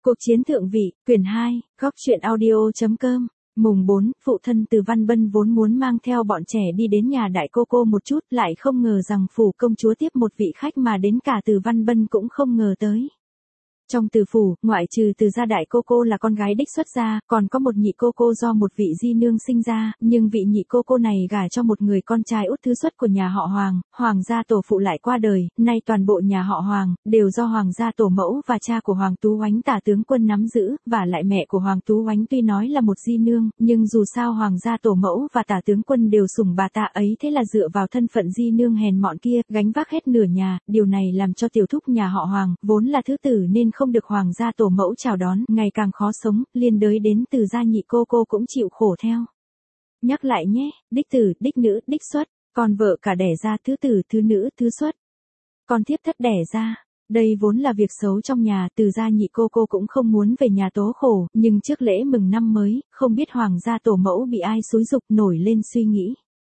Cuộc chiến thượng vị, quyển 2, góc truyện audio.com. Mùng 4, phụ thân Từ Văn Bân vốn muốn mang theo bọn trẻ đi đến nhà đại cô cô một chút, lại không ngờ rằng phủ công chúa tiếp một vị khách mà đến cả Từ Văn Bân cũng không ngờ tới. Trong Từ phủ, ngoại trừ Từ gia đại cô cô là con gái đích xuất gia, còn có một nhị cô cô do một vị di nương sinh ra, nhưng vị nhị cô cô này gả cho một người con trai út thứ xuất của nhà họ Hoàng, Hoàng gia tổ phụ lại qua đời, nay toàn bộ nhà họ Hoàng đều do Hoàng gia tổ mẫu và cha của Hoàng Tú Oánh tả tướng quân nắm giữ, và lại mẹ của Hoàng Tú Oánh tuy nói là một di nương, nhưng dù sao Hoàng gia tổ mẫu và tả tướng quân đều sủng bà ta ấy, thế là dựa vào thân phận di nương hèn mọn kia, gánh vác hết nửa nhà, điều này làm cho tiểu thúc nhà họ Hoàng, vốn là thứ tử nên không được Hoàng gia tổ mẫu chào đón, ngày càng khó sống, liên đới đến Từ gia nhị cô cô cũng chịu khổ theo. Nhắc lại nhé, đích tử, đích nữ, đích xuất, con vợ cả đẻ ra thứ tử, thứ nữ, thứ xuất. Con thiếp thất đẻ ra. Đây vốn là việc xấu trong nhà, Từ gia nhị cô cô cũng không muốn về nhà tố khổ, nhưng trước lễ mừng năm mới, không biết Hoàng gia tổ mẫu bị ai xúi giục nổi lên suy nghĩ.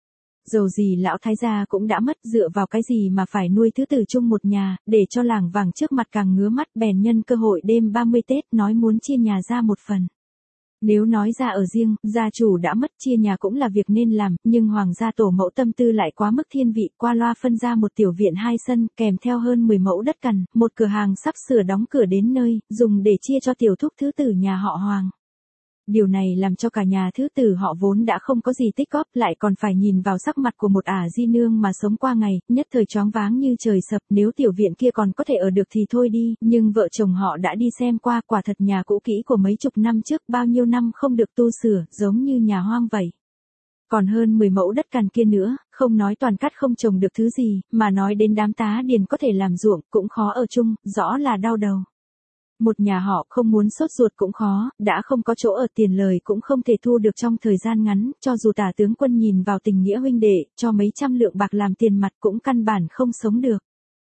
Dầu gì lão thái gia cũng đã mất, dựa vào cái gì mà phải nuôi thứ tử chung một nhà, để cho làng vàng trước mặt càng ngứa mắt, bèn nhân cơ hội đêm 30 Tết nói muốn chia nhà ra một phần. Nếu nói ra ở riêng, gia chủ đã mất, chia nhà cũng là việc nên làm, nhưng Hoàng gia tổ mẫu tâm tư lại quá mức thiên vị, qua loa phân ra một tiểu viện 2 sân, kèm theo hơn 10 mẫu đất cằn, một cửa hàng sắp sửa đóng cửa đến nơi, dùng để chia cho tiểu thúc thứ tử nhà họ Hoàng. Điều này làm cho cả nhà thứ tử họ vốn đã không có gì tích góp, lại còn phải nhìn vào sắc mặt của một di nương mà sống qua ngày, nhất thời choáng váng như trời sập, nếu tiểu viện kia còn có thể ở được thì thôi đi, nhưng vợ chồng họ đã đi xem qua, quả thật nhà cũ kỹ của mấy chục năm trước, bao nhiêu năm không được tu sửa, giống như nhà hoang vậy. Còn hơn 10 mẫu đất cằn kia nữa, không nói toàn cắt không trồng được thứ gì, mà nói đến đám tá điền có thể làm ruộng, cũng khó ở chung, rõ là đau đầu. Một nhà họ không muốn sốt ruột cũng khó, đã không có chỗ ở, tiền lời cũng không thể thu được trong thời gian ngắn, cho dù tả tướng quân nhìn vào tình nghĩa huynh đệ, cho mấy trăm lượng bạc làm tiền mặt cũng căn bản không sống được.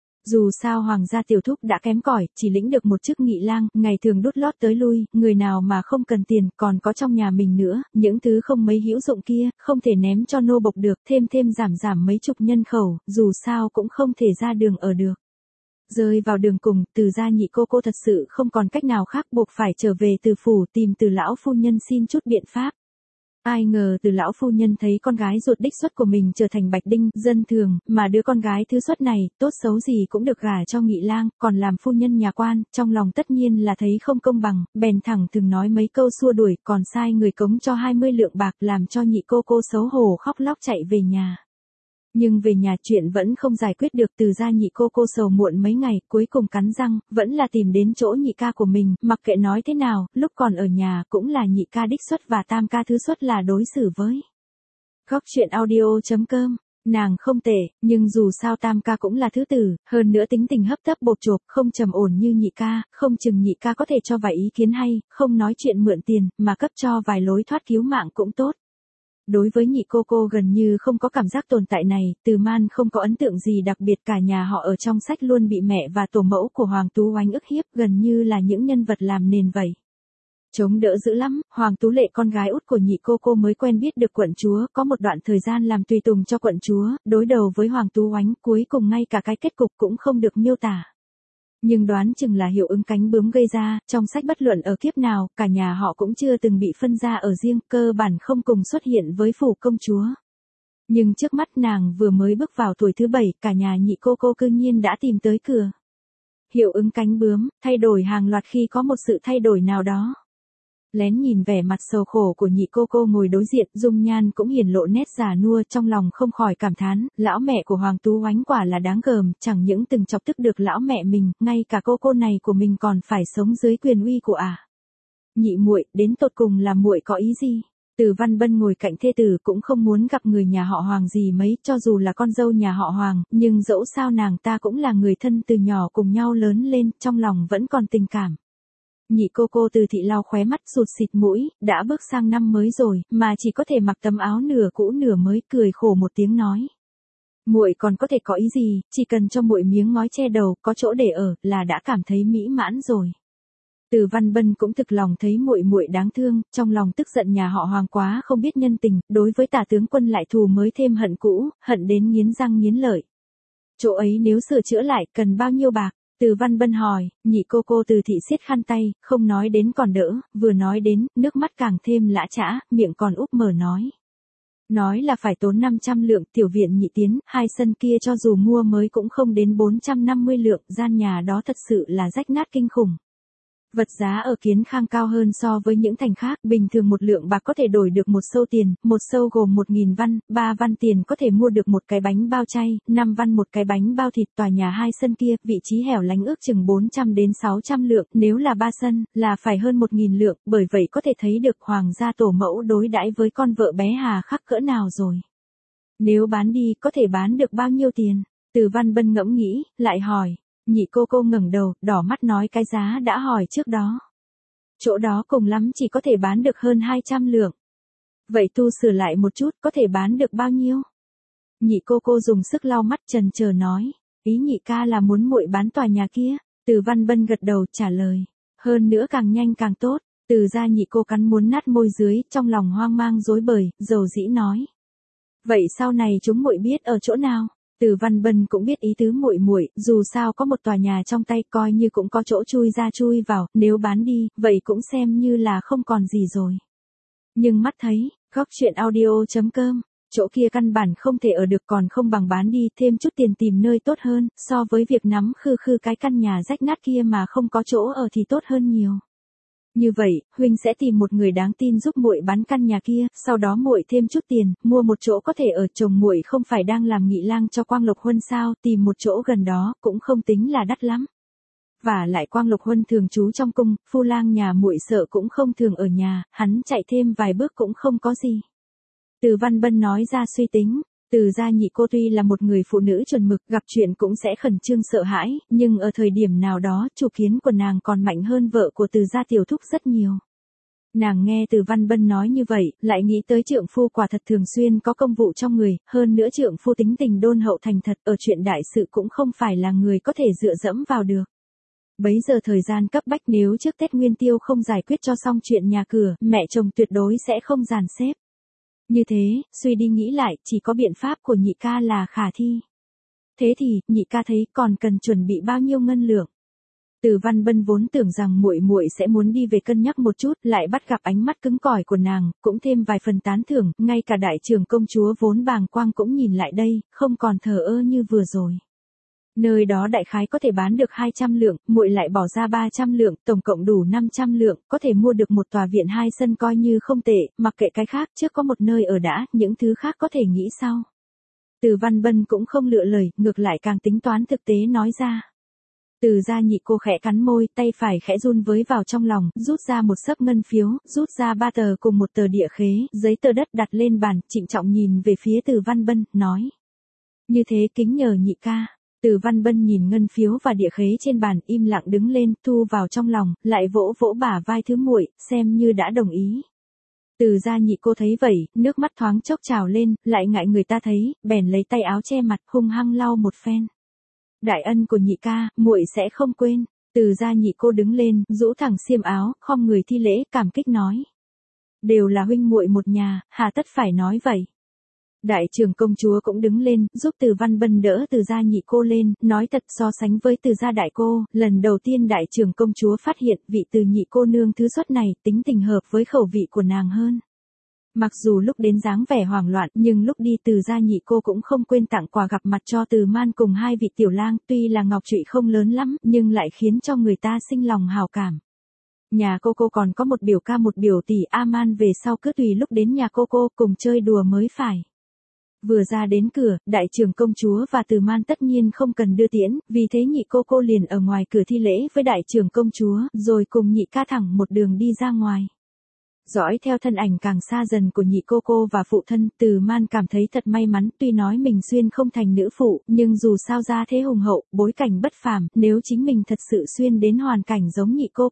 Dù sao Hoàng gia tiểu thúc đã kém cỏi, chỉ lĩnh được một chức nghị lang, ngày thường đút lót tới lui, người nào mà không cần tiền, còn có trong nhà mình nữa, những thứ không mấy hữu dụng kia, không thể ném cho nô bộc được, thêm giảm mấy chục nhân khẩu, dù sao cũng không thể ra đường ở được. Rơi vào đường cùng, Từ gia nhị cô cô thật sự không còn cách nào khác, buộc phải trở về Từ phủ tìm Từ lão phu nhân xin chút biện pháp. Ai ngờ Từ lão phu nhân thấy con gái ruột đích xuất của mình trở thành bạch đinh, dân thường, mà đứa con gái thứ xuất này, tốt xấu gì cũng được gả cho nghị lang, còn làm phu nhân nhà quan, trong lòng tất nhiên là thấy không công bằng, bèn thẳng thừng nói mấy câu xua đuổi, còn sai người cống cho 20 lượng bạc, làm cho nhị cô cô xấu hổ khóc lóc chạy về nhà. Nhưng về nhà chuyện vẫn không giải quyết được, Từ gia nhị cô cô sầu muộn mấy ngày, cuối cùng cắn răng, vẫn là tìm đến chỗ nhị ca của mình, mặc kệ nói thế nào, lúc còn ở nhà cũng là nhị ca đích xuất và tam ca thứ xuất là đối xử với. Góc truyện audio.com. Nàng không tệ, nhưng dù sao tam ca cũng là thứ tử, hơn nữa tính tình hấp tấp bộp chộp, không trầm ổn như nhị ca, không chừng nhị ca có thể cho vài ý kiến hay, không nói chuyện mượn tiền, mà cấp cho vài lối thoát cứu mạng cũng tốt. Đối với nhị cô cô gần như không có cảm giác tồn tại này, Từ Man không có ấn tượng gì đặc biệt, cả nhà họ ở trong sách luôn bị mẹ và tổ mẫu của Hoàng Tú Oánh ức hiếp, gần như là những nhân vật làm nền vậy. Chống đỡ dữ lắm, Hoàng Tú Lệ con gái út của nhị cô mới quen biết được quận chúa, có một đoạn thời gian làm tùy tùng cho quận chúa, đối đầu với Hoàng Tú Oánh, cuối cùng ngay cả cái kết cục cũng không được miêu tả. Nhưng đoán chừng là hiệu ứng cánh bướm gây ra, trong sách bất luận ở kiếp nào, cả nhà họ cũng chưa từng bị phân ra ở riêng, cơ bản không cùng xuất hiện với phủ công chúa. Nhưng trước mắt nàng vừa mới bước vào tuổi thứ 7, cả nhà nhị cô cư nhiên đã tìm tới cửa. Hiệu ứng cánh bướm, thay đổi hàng loạt khi có một sự thay đổi nào đó. Lén nhìn vẻ mặt sầu khổ của nhị cô ngồi đối diện, dung nhan cũng hiển lộ nét già nua, trong lòng không khỏi cảm thán, lão mẹ của Hoàng Tú Oánh quả là đáng gờm, chẳng những từng chọc tức được lão mẹ mình, ngay cả cô này của mình còn phải sống dưới quyền uy của Nhị muội, đến tột cùng là muội có ý gì? Từ Văn Bân ngồi cạnh thê tử cũng không muốn gặp người nhà họ Hoàng gì mấy, cho dù là con dâu nhà họ Hoàng, nhưng dẫu sao nàng ta cũng là người thân từ nhỏ cùng nhau lớn lên, trong lòng vẫn còn tình cảm. Nhị cô Từ thị lau khóe mắt sụt xịt mũi, đã bước sang năm mới rồi, mà chỉ có thể mặc tấm áo nửa cũ nửa mới, cười khổ một tiếng nói. Muội còn có thể có ý gì, chỉ cần cho muội miếng ngói che đầu, có chỗ để ở, là đã cảm thấy mỹ mãn rồi. Từ Văn Bân cũng thực lòng thấy muội đáng thương, trong lòng tức giận nhà họ Hoàng quá không biết nhân tình, đối với tả tướng quân lại thù mới thêm hận cũ, hận đến nghiến răng nghiến lợi. Chỗ ấy nếu sửa chữa lại, cần bao nhiêu bạc? Từ Văn Bân hỏi, nhị cô Từ thị siết khăn tay, không nói đến còn đỡ, vừa nói đến, nước mắt càng thêm lã chã, miệng còn úp mở nói. Nói là phải tốn 500 lượng, tiểu viện nhị tiến, hai sân kia cho dù mua mới cũng không đến 450 lượng, gian nhà đó thật sự là rách nát kinh khủng. Vật giá ở Kiến Khang cao hơn so với những thành khác, bình thường một lượng bạc có thể đổi được một sâu tiền, một sâu gồm 1.000 văn, 3 văn tiền có thể mua được một cái bánh bao chay, 5 văn một cái bánh bao thịt. Tòa nhà hai sân kia, vị trí hẻo lánh ước chừng 400 đến 600 lượng, nếu là 3 sân, là phải hơn 1.000 lượng, bởi vậy có thể thấy được hoàng gia tổ mẫu đối đãi với con vợ bé hà khắc cỡ nào rồi. Nếu bán đi, có thể bán được bao nhiêu tiền? Từ Văn Bân ngẫm nghĩ, lại hỏi. Nhị cô ngẩng đầu, đỏ mắt nói cái giá đã hỏi trước đó. Chỗ đó cùng lắm chỉ có thể bán được hơn 200 lượng. Vậy tu sửa lại một chút, có thể bán được bao nhiêu? Nhị cô dùng sức lau mắt chần chờ nói. Ý nhị ca là muốn muội bán tòa nhà kia. Từ Văn Bân gật đầu trả lời. Hơn nữa càng nhanh càng tốt. Từ ra nhị cô cắn muốn nát môi dưới, trong lòng hoang mang rối bời, dầu dĩ nói. Vậy sau này chúng muội biết ở chỗ nào? Từ Văn Bân cũng biết ý tứ muội, dù sao có một tòa nhà trong tay coi như cũng có chỗ chui ra chui vào, nếu bán đi, vậy cũng xem như là không còn gì rồi. Nhưng mắt thấy, góc chuyện audio.com, chỗ kia căn bản không thể ở được còn không bằng bán đi, thêm chút tiền tìm nơi tốt hơn, so với việc nắm khư cái căn nhà rách nát kia mà không có chỗ ở thì tốt hơn nhiều. Như vậy, huynh sẽ tìm một người đáng tin giúp muội bán căn nhà kia, sau đó muội thêm chút tiền, mua một chỗ có thể ở. Chồng muội không phải đang làm nghị lang cho Quang Lộc Huân sao, tìm một chỗ gần đó, cũng không tính là đắt lắm. Và lại Quang Lộc Huân thường trú trong cung, phu lang nhà muội sợ cũng không thường ở nhà, hắn chạy thêm vài bước cũng không có gì. Từ Văn Bân nói ra suy tính. Từ gia nhị cô tuy là một người phụ nữ chuẩn mực, gặp chuyện cũng sẽ khẩn trương sợ hãi, nhưng ở thời điểm nào đó, chủ kiến của nàng còn mạnh hơn vợ của Từ gia tiểu thúc rất nhiều. Nàng nghe Từ Văn Bân nói như vậy, lại nghĩ tới trượng phu quả thật thường xuyên có công vụ trong người, hơn nữa trượng phu tính tình đôn hậu thành thật, ở chuyện đại sự cũng không phải là người có thể dựa dẫm vào được. Bấy giờ thời gian cấp bách, nếu trước Tết Nguyên Tiêu không giải quyết cho xong chuyện nhà cửa, mẹ chồng tuyệt đối sẽ không dàn xếp. Như thế, suy đi nghĩ lại, chỉ có biện pháp của nhị ca là khả thi. Thế thì, nhị ca thấy còn cần chuẩn bị bao nhiêu ngân lượng? Từ Văn Bân vốn tưởng rằng muội sẽ muốn đi về cân nhắc một chút, lại bắt gặp ánh mắt cứng cỏi của nàng, cũng thêm vài phần tán thưởng, ngay cả đại trưởng công chúa vốn bàng quang cũng nhìn lại đây, không còn thờ ơ như vừa rồi. Nơi đó đại khái có thể bán được 200 lượng, muội lại bỏ ra 300 lượng, tổng cộng đủ 500 lượng, có thể mua được một tòa viện hai sân coi như không tệ, mặc kệ cái khác, trước có một nơi ở đã, những thứ khác có thể nghĩ sau. Từ Văn Bân cũng không lựa lời, ngược lại càng tính toán thực tế nói ra. Từ gia nhị cô khẽ cắn môi, tay phải khẽ run với vào trong lòng, rút ra một xấp ngân phiếu, rút ra 3 tờ cùng một tờ địa khế, giấy tờ đất đặt lên bàn, trịnh trọng nhìn về phía Từ Văn Bân, nói. Như thế kính nhờ nhị ca. Từ Văn Bân nhìn ngân phiếu và địa khế trên bàn, im lặng đứng lên, thu vào trong lòng, lại vỗ bả vai thứ muội, xem như đã đồng ý. Từ gia nhị cô thấy vậy, nước mắt thoáng chốc trào lên, lại ngại người ta thấy, bèn lấy tay áo che mặt, hung hăng lau một phen. Đại ân của nhị ca, muội sẽ không quên. Từ gia nhị cô đứng lên, rũ thẳng xiêm áo, khom người thi lễ, cảm kích nói. Đều là huynh muội một nhà, hà tất phải nói vậy. Đại trưởng công chúa cũng đứng lên, giúp Từ Văn Bân đỡ Từ gia nhị cô lên, nói thật so sánh với Từ gia đại cô, lần đầu tiên đại trưởng công chúa phát hiện vị Từ nhị cô nương thứ xuất này, tính tình hợp với khẩu vị của nàng hơn. Mặc dù lúc đến dáng vẻ hoảng loạn, nhưng lúc đi Từ gia nhị cô cũng không quên tặng quà gặp mặt cho Từ Man cùng hai vị tiểu lang, tuy là ngọc trụy không lớn lắm, nhưng lại khiến cho người ta sinh lòng hào cảm. Nhà cô còn có một biểu ca một biểu tỷ A-man về sau cứ tùy lúc đến nhà cô cùng chơi đùa mới phải. Vừa ra đến cửa, đại trưởng công chúa và Từ Man tất nhiên không cần đưa tiễn, vì thế nhị cô liền ở ngoài cửa thi lễ với đại trưởng công chúa, rồi cùng nhị ca thẳng một đường đi ra ngoài. Dõi theo thân ảnh càng xa dần của nhị cô và phụ thân, Từ Man cảm thấy thật may mắn, tuy nói mình xuyên không thành nữ phụ, nhưng dù sao ra thế hùng hậu, bối cảnh bất phàm, nếu chính mình thật sự xuyên đến hoàn cảnh giống nhị cô.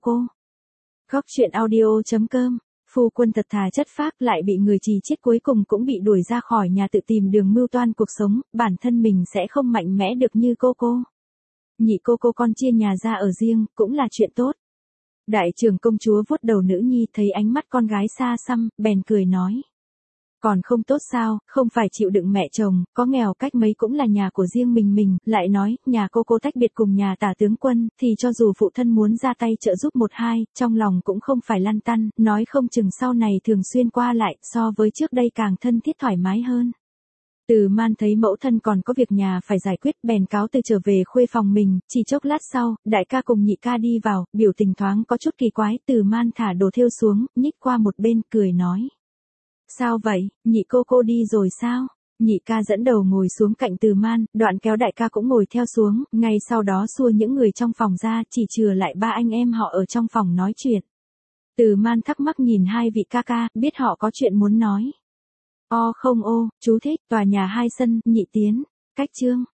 Góc chuyện audio.com. Phu quân thật thà chất phác lại bị người trì chiết, cuối cùng cũng bị đuổi ra khỏi nhà tự tìm đường mưu toan cuộc sống, bản thân mình sẽ không mạnh mẽ được như cô. Nhị cô con chia nhà ra ở riêng, cũng là chuyện tốt. Đại trưởng công chúa vuốt đầu nữ nhi, thấy ánh mắt con gái xa xăm, bèn cười nói. Còn không tốt sao, không phải chịu đựng mẹ chồng, có nghèo cách mấy cũng là nhà của riêng mình, lại nói, nhà cô tách biệt cùng nhà Tả tướng quân, thì cho dù phụ thân muốn ra tay trợ giúp một hai, trong lòng cũng không phải lăn tăn, nói không chừng sau này thường xuyên qua lại, so với trước đây càng thân thiết thoải mái hơn. Từ Man thấy mẫu thân còn có việc nhà phải giải quyết, bèn cáo từ trở về khuê phòng mình, chỉ chốc lát sau, đại ca cùng nhị ca đi vào, biểu tình thoáng có chút kỳ quái, Từ Man thả đồ thêu xuống, nhích qua một bên, cười nói. Sao vậy, nhị cô đi rồi sao? Nhị ca dẫn đầu ngồi xuống cạnh Từ Man, đoạn kéo đại ca cũng ngồi theo xuống, ngay sau đó xua những người trong phòng ra, chỉ chừa lại ba anh em họ ở trong phòng nói chuyện. Từ Man thắc mắc nhìn hai vị ca ca, biết họ có chuyện muốn nói. Không chú thích, tòa nhà 2 sân, nhị tiến, cách chương.